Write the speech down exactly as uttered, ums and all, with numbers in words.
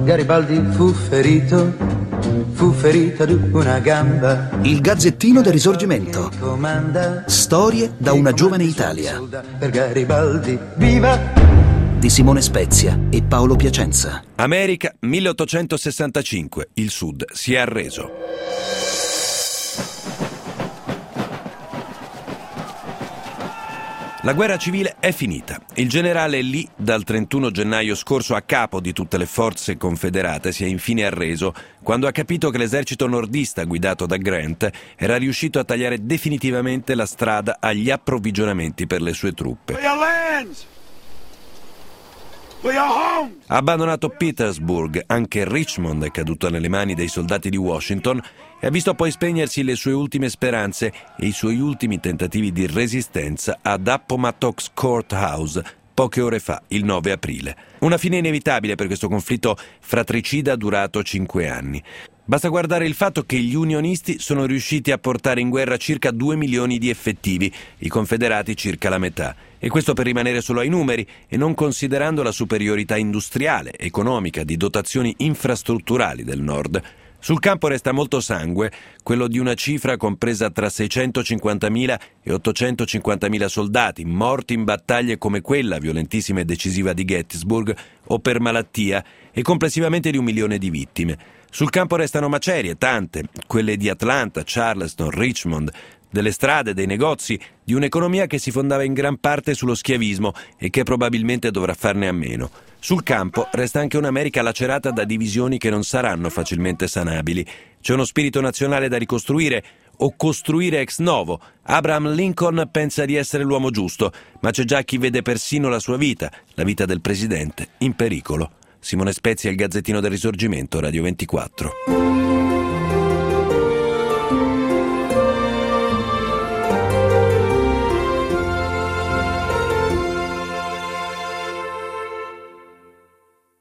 Garibaldi fu ferito, fu ferito di una gamba. Il Gazzettino del Risorgimento. Storie da una giovane Italia. Per Garibaldi, viva! Di Simone Spezia e Paolo Piacenza. America, milleottocentosessantacinque. Il Sud si è arreso. La guerra civile è finita. Il generale Lee, dal trentuno gennaio scorso a capo di tutte le forze confederate, si è infine arreso quando ha capito che l'esercito nordista guidato da Grant era riuscito a tagliare definitivamente la strada agli approvvigionamenti per le sue truppe. Ha abbandonato Petersburg, anche Richmond è caduto nelle mani dei soldati di Washington e ha visto poi spegnersi le sue ultime speranze e i suoi ultimi tentativi di resistenza ad Appomattox Courthouse poche ore fa, il nove aprile. Una fine inevitabile per questo conflitto fratricida durato cinque anni. Basta guardare il fatto che gli unionisti sono riusciti a portare in guerra circa due milioni di effettivi, i confederati circa la metà. E questo per rimanere solo ai numeri e non considerando la superiorità industriale, economica, di dotazioni infrastrutturali del Nord. Sul campo resta molto sangue, quello di una cifra compresa tra seicentocinquantamila e ottocentocinquantamila soldati morti in battaglie come quella violentissima e decisiva di Gettysburg o per malattia e complessivamente di un milione di vittime. Sul campo restano macerie, tante, quelle di Atlanta, Charleston, Richmond, delle strade, dei negozi, di un'economia che si fondava in gran parte sullo schiavismo e che probabilmente dovrà farne a meno. Sul campo resta anche un'America lacerata da divisioni che non saranno facilmente sanabili. C'è uno spirito nazionale da ricostruire o costruire ex novo. Abraham Lincoln pensa di essere l'uomo giusto, ma c'è già chi vede persino la sua vita, la vita del presidente, in pericolo. Simone Spezia, il Gazzettino del Risorgimento, Radio ventiquattro.